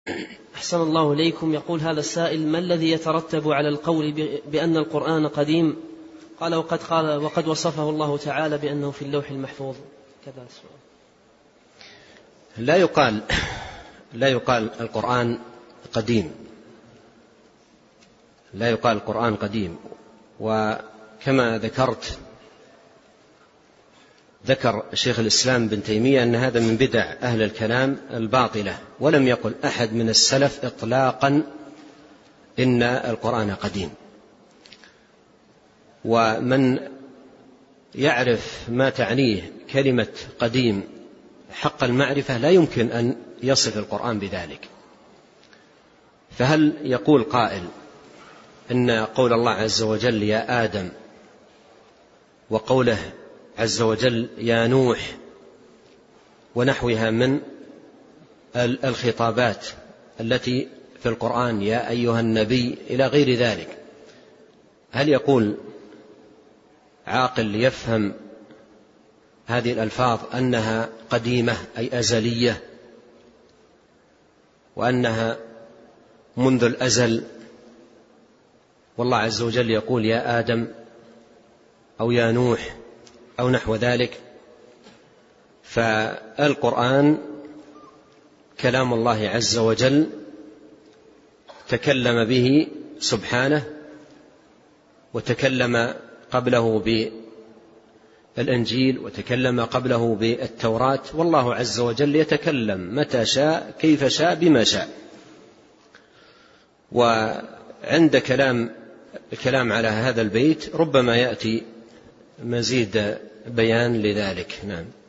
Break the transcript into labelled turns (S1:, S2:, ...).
S1: أحسن الله إليكم. يقول هذا السائل: ما الذي يترتب على القول بأن القرآن قديم؟ قال وقد وصفه الله تعالى بأنه في اللوح المحفوظ. كذا السؤال.
S2: لا يقال القرآن قديم، لا يقال القرآن قديم. وكما ذكر شيخ الإسلام بن تيمية أن هذا من بدع أهل الكلام الباطلة، ولم يقل أحد من السلف إطلاقا إن القرآن قديم. ومن يعرف ما تعنيه كلمة قديم حق المعرفة لا يمكن أن يصف القرآن بذلك. فهل يقول قائل إن قول الله عز وجل يا آدم وقوله عز وجل يا نوح ونحوها من الخطابات التي في القرآن يا أيها النبي إلى غير ذلك، هل يقول عاقل يفهم هذه الألفاظ أنها قديمة أي أزلية، وأنها منذ الأزل، والله عز وجل يقول يا آدم أو يا نوح أو نحو ذلك؟ فالقرآن كلام الله عز وجل تكلم به سبحانه، وتكلم قبله بالإنجيل، وتكلم قبله بالتوراة، والله عز وجل يتكلم متى شاء كيف شاء بما شاء. وعند الكلام على هذا البيت ربما يأتي مزيد بيان لذلك. نعم.